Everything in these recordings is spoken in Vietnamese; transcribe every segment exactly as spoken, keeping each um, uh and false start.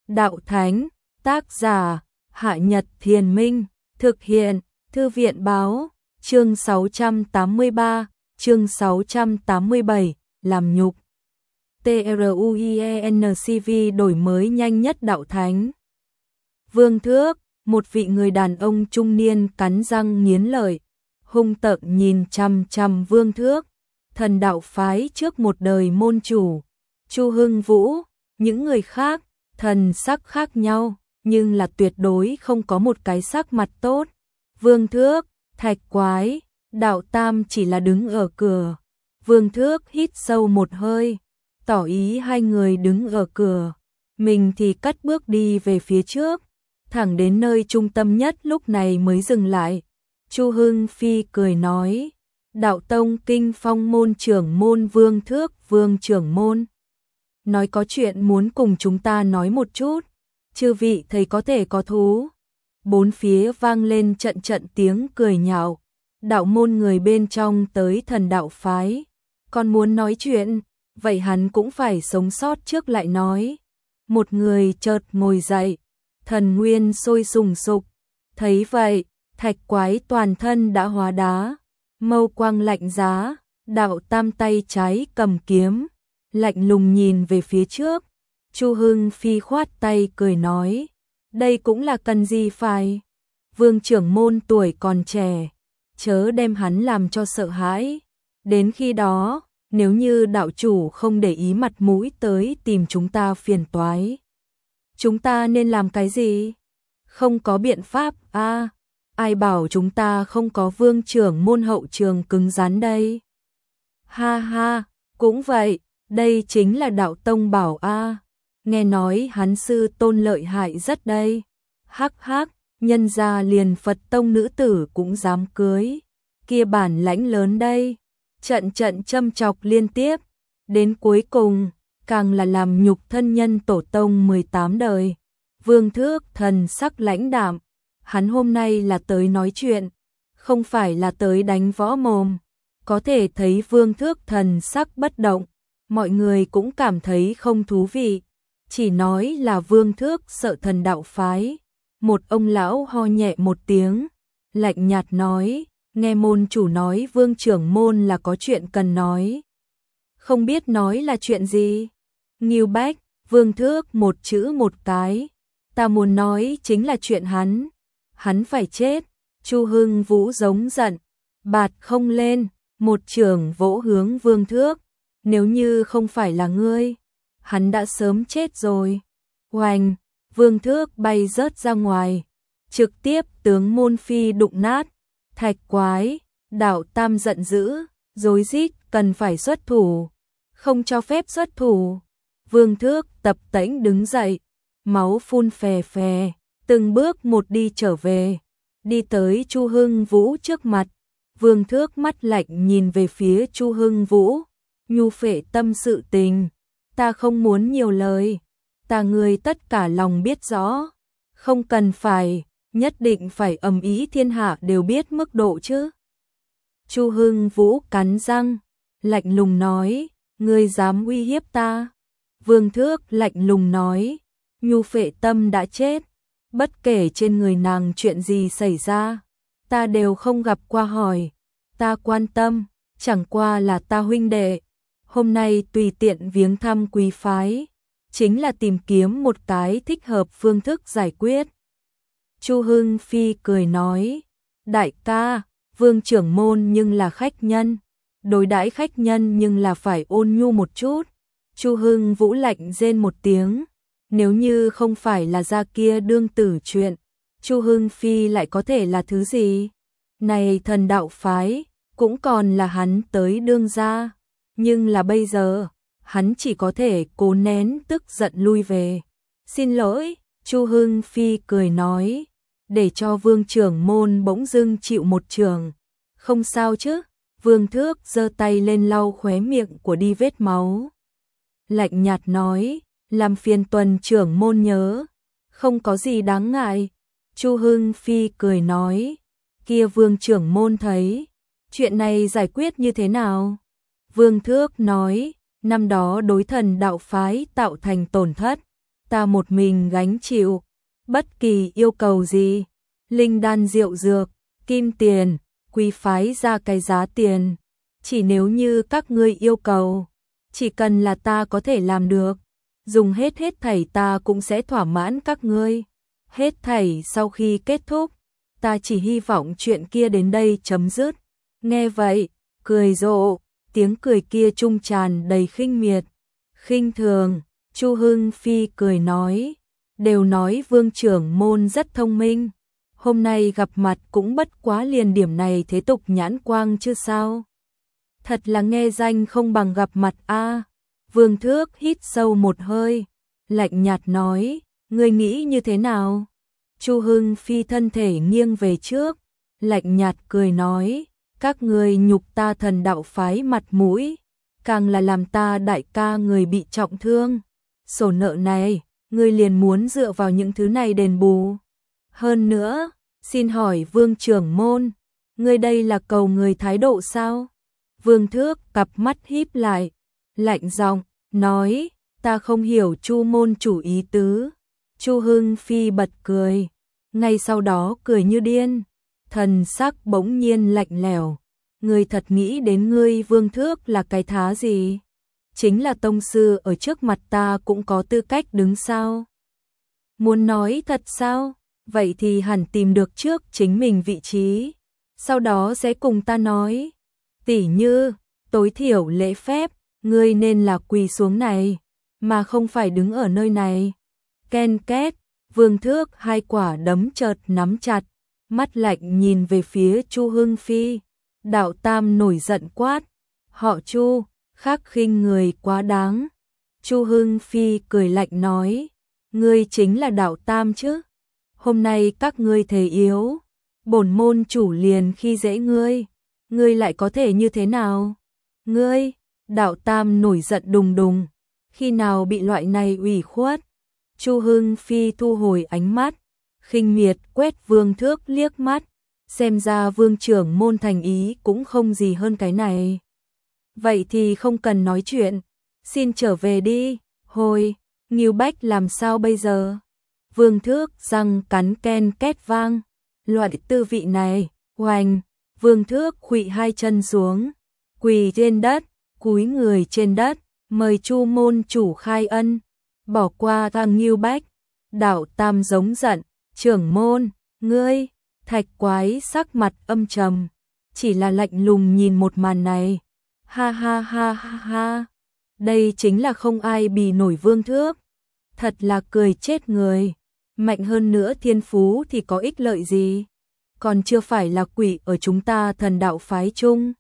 đạo thánh, tác giả, Hạ Nhật Thiền Minh, thực hiện, Thư viện Báo, chương sáu trăm tám mươi ba, chương sáu trăm tám mươi bảy, làm nhục. TRUIENCV đổi mới nhanh nhất đạo thánh. Vương Thước, một vị người đàn ông trung niên cắn răng nghiến lợi, hung tợn nhìn chằm chằm Vương Thước, thần đạo phái trước một đời môn chủ, Chu Hưng Vũ, những người khác, thần sắc khác nhau, nhưng là tuyệt đối không có một cái sắc mặt tốt. Vương Thước, Thạch Quái, Đạo Tam chỉ là đứng ở cửa. Vương Thước hít sâu một hơi, tỏ ý hai người đứng ở cửa, mình thì cất bước đi về phía trước, thẳng đến nơi trung tâm nhất lúc này mới dừng lại. Chu Hưng Phi cười nói, Đạo Tông Kinh Phong môn trưởng môn Vương Thước, Vương trưởng môn nói có chuyện muốn cùng chúng ta nói một chút, chư vị thầy có thể có thú. Bốn phía vang lên trận trận tiếng cười nhạo, đạo môn người bên trong tới thần đạo phái, còn muốn nói chuyện, vậy hắn cũng phải sống sót trước lại nói. Một người chợt ngồi dậy, thần nguyên sôi sùng sục, thấy vậy, Thạch Quái toàn thân đã hóa đá, mâu quang lạnh giá, Đạo Tam tay trái cầm kiếm, lạnh lùng nhìn về phía trước. Chu Hưng Phi khoát tay cười nói, đây cũng là cần gì phải, Vương trưởng môn tuổi còn trẻ, chớ đem hắn làm cho sợ hãi, đến khi đó, nếu như đạo chủ không để ý mặt mũi tới tìm chúng ta phiền toái, chúng ta nên làm cái gì? Không có biện pháp a, à, ai bảo chúng ta không có Vương trưởng môn hậu trường cứng rắn đây. Ha ha, cũng vậy, đây chính là Đạo Tông bảo a, à. Nghe nói hắn sư tôn lợi hại rất đây. Hắc hắc, nhân gia liền Phật tông nữ tử cũng dám cưới, kia bản lãnh lớn đây. Trận trận châm chọc liên tiếp, đến cuối cùng, càng là làm nhục thân nhân tổ tông mười tám đời. Vương Thước thần sắc lãnh đạm, hắn hôm nay là tới nói chuyện, không phải là tới đánh võ mồm. Có thể thấy Vương Thước thần sắc bất động, mọi người cũng cảm thấy không thú vị, chỉ nói là Vương Thước sợ thần đạo phái. Một ông lão ho nhẹ một tiếng, lạnh nhạt nói, nghe môn chủ nói Vương trưởng môn là có chuyện cần nói. Không biết nói là chuyện gì? Ngưu Bách, Vương Thước một chữ một cái, ta muốn nói chính là chuyện hắn, hắn phải chết. Chu Hưng Vũ giống giận, bạt không lên, một chưởng vỗ hướng Vương Thước, nếu như không phải là ngươi, hắn đã sớm chết rồi. Oanh, Vương Thước bay rớt ra ngoài, trực tiếp tướng môn phi đụng nát. Thạch Quái, Đạo Tam giận dữ, rối rít cần phải xuất thủ, không cho phép xuất thủ. Vương Thước tập tễnh đứng dậy, máu phun phè phè, từng bước một đi trở về, đi tới Chu Hưng Vũ trước mặt. Vương Thước mắt lạnh nhìn về phía Chu Hưng Vũ, nhu phệ tâm sự tình, ta không muốn nhiều lời, ta người tất cả lòng biết rõ, không cần phải, nhất định phải ầm ý thiên hạ đều biết mức độ chứ. Chu Hưng Vũ cắn răng, lạnh lùng nói, ngươi dám uy hiếp ta? Vương Thước lạnh lùng nói, nhu phệ tâm đã chết, bất kể trên người nàng chuyện gì xảy ra, ta đều không gặp qua hỏi, ta quan tâm, chẳng qua là ta huynh đệ, hôm nay tùy tiện viếng thăm quý phái, chính là tìm kiếm một cái thích hợp phương thức giải quyết. Chu Hưng Phi cười nói, đại ca, Vương trưởng môn nhưng là khách nhân, đối đãi khách nhân nhưng là phải ôn nhu một chút. Chu Hưng Vũ lạnh rên một tiếng, nếu như không phải là ra kia đương tử chuyện, Chu Hưng Phi lại có thể là thứ gì? Này thần đạo phái, cũng còn là hắn tới đương gia, nhưng là bây giờ, hắn chỉ có thể cố nén tức giận lui về. Xin lỗi, Chu Hưng Phi cười nói, để cho Vương trưởng môn bỗng dưng chịu một trường, không sao chứ. Vương Thước giơ tay lên lau khóe miệng của đi vết máu, lạnh nhạt nói, làm phiền tuần trưởng môn nhớ, không có gì đáng ngại. Chu Hưng Phi cười nói, kia Vương trưởng môn thấy, chuyện này giải quyết như thế nào? Vương Thước nói, năm đó đối thần đạo phái tạo thành tổn thất, ta một mình gánh chịu, bất kỳ yêu cầu gì, linh đan rượu dược, kim tiền, quý phái ra cái giá tiền, chỉ nếu như các ngươi yêu cầu, chỉ cần là ta có thể làm được, dùng hết hết thảy ta cũng sẽ thỏa mãn các ngươi. Hết thảy sau khi kết thúc, ta chỉ hy vọng chuyện kia đến đây chấm dứt. Nghe vậy, cười rộ, tiếng cười kia trung tràn đầy khinh miệt, khinh thường. Chu Hưng Phi cười nói, đều nói Vương trưởng môn rất thông minh, hôm nay gặp mặt cũng bất quá liền điểm này thế tục nhãn quang chứ sao. Thật là nghe danh không bằng gặp mặt a. Vương Thước hít sâu một hơi, lạnh nhạt nói, ngươi nghĩ như thế nào? Chu Hưng Phi thân thể nghiêng về trước, lạnh nhạt cười nói, các ngươi nhục ta thần đạo phái mặt mũi, càng là làm ta đại ca người bị trọng thương. Sổ nợ này, ngươi liền muốn dựa vào những thứ này đền bù. Hơn nữa, xin hỏi Vương trưởng môn, ngươi đây là cầu người thái độ sao? Vương Thước cặp mắt híp lại, lạnh giọng nói, ta không hiểu Chu môn chủ ý tứ. Chu Hưng Phi bật cười, ngay sau đó cười như điên, thần sắc bỗng nhiên lạnh lẽo. Ngươi thật nghĩ đến ngươi Vương Thước là cái thá gì? Chính là tông sư ở trước mặt ta cũng có tư cách đứng sao? Muốn nói thật sao? Vậy thì hẳn tìm được trước chính mình vị trí, sau đó sẽ cùng ta nói. Tỉ như, tối thiểu lễ phép, ngươi nên là quỳ xuống này, mà không phải đứng ở nơi này. Ken két, Vương Thước hai quả đấm chợt nắm chặt, mắt lạnh nhìn về phía Chu Hưng Phi. Đạo Tam nổi giận quát, họ Chu, khắc khinh người quá đáng. Chu Hưng Phi cười lạnh nói, ngươi chính là Đạo Tam chứ? Hôm nay các ngươi thề yếu, bổn môn chủ liền khi dễ ngươi, ngươi lại có thể như thế nào? Ngươi, Đạo Tam nổi giận đùng đùng, khi nào bị loại này ủy khuất? Chu Hưng Phi thu hồi ánh mắt, khinh miệt quét Vương Thước liếc mắt, xem ra Vương trưởng môn thành ý cũng không gì hơn cái này. Vậy thì không cần nói chuyện, xin trở về đi. Hồi, Ngưu Bách làm sao bây giờ? Vương Thước răng cắn ken két vang, loại tư vị này, oành. Vương Thước khuỵu hai chân xuống, quỳ trên đất, cúi người trên đất, mời Chu môn chủ khai ân, bỏ qua thằng Ngưu Bách. Đạo Tam giống giận, trưởng môn, ngươi. Thạch Quái sắc mặt âm trầm, chỉ là lạnh lùng nhìn một màn này. Ha ha ha ha ha, đây chính là không ai bì nổi Vương Thước. Thật là cười chết người, mạnh hơn nữa thiên phú thì có ích lợi gì? Còn chưa phải là quỷ ở chúng ta thần đạo phái chung.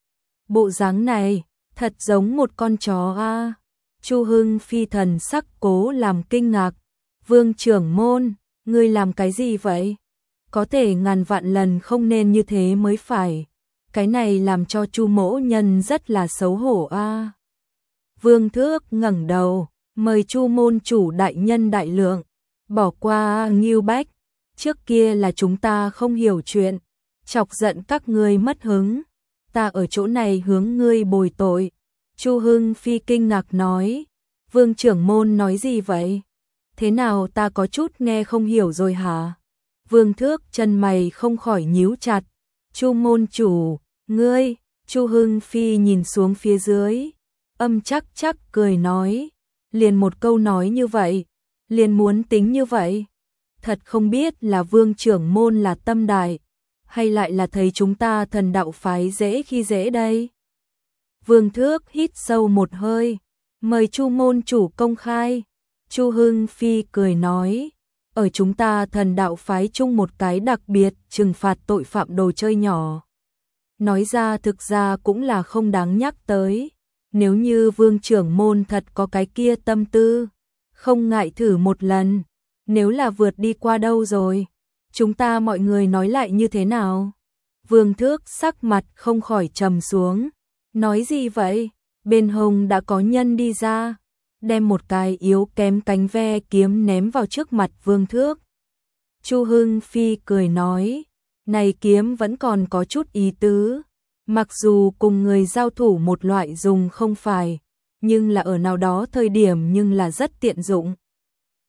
Bộ dáng này, thật giống một con chó a. Chu Hưng Phi thần sắc cố làm kinh ngạc. Vương trưởng môn, ngươi làm cái gì vậy? Có thể ngàn vạn lần không nên như thế mới phải. Cái này làm cho Chu mỗ nhân rất là xấu hổ a. Vương Thước ngẩng đầu, mời Chu môn chủ đại nhân đại lượng, bỏ qua Ngưu Bách, trước kia là chúng ta không hiểu chuyện, chọc giận các ngươi mất hứng, ta ở chỗ này hướng ngươi bồi tội. Chu Hưng Phi kinh ngạc nói, Vương trưởng môn nói gì vậy? Thế nào ta có chút nghe không hiểu rồi hả? Vương Thước chân mày không khỏi nhíu chặt. Chu môn chủ, ngươi. Chu Hưng Phi nhìn xuống phía dưới, âm chắc chắc cười nói, liền một câu nói như vậy, liền muốn tính như vậy. Thật không biết là Vương trưởng môn là tâm đại, hay lại là thấy chúng ta thần đạo phái dễ khi dễ đây. Vương Thước hít sâu một hơi, mời Chu môn chủ công khai. Chu Hưng Phi cười nói, ở chúng ta thần đạo phái chung một cái đặc biệt trừng phạt tội phạm đồ chơi nhỏ. Nói ra thực ra cũng là không đáng nhắc tới, nếu như Vương trưởng môn thật có cái kia tâm tư, không ngại thử một lần, nếu là vượt đi qua đâu rồi, chúng ta mọi người nói lại như thế nào? Vương Thước sắc mặt không khỏi trầm xuống, nói gì vậy? Bên hông đã có nhân đi ra, đem một cái yếu kém cánh ve kiếm ném vào trước mặt Vương Thước. Chu Hưng Phi cười nói, này kiếm vẫn còn có chút ý tứ, mặc dù cùng người giao thủ một loại dùng không phải, nhưng là ở nào đó thời điểm nhưng là rất tiện dụng.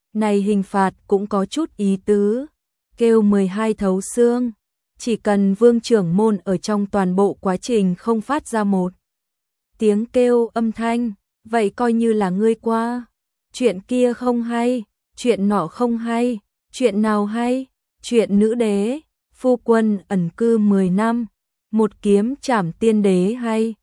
này hình phạt cũng có chút ý tứ, kêu mười hai thấu xương, chỉ cần Vương trưởng môn ở trong toàn bộ quá trình không phát ra một tiếng kêu âm thanh, vậy coi như là ngươi qua. Chuyện kia không hay, chuyện nọ không hay, chuyện nào hay? Chuyện nữ đế, phu quân ẩn cư mười năm, một kiếm trảm tiên đế hay?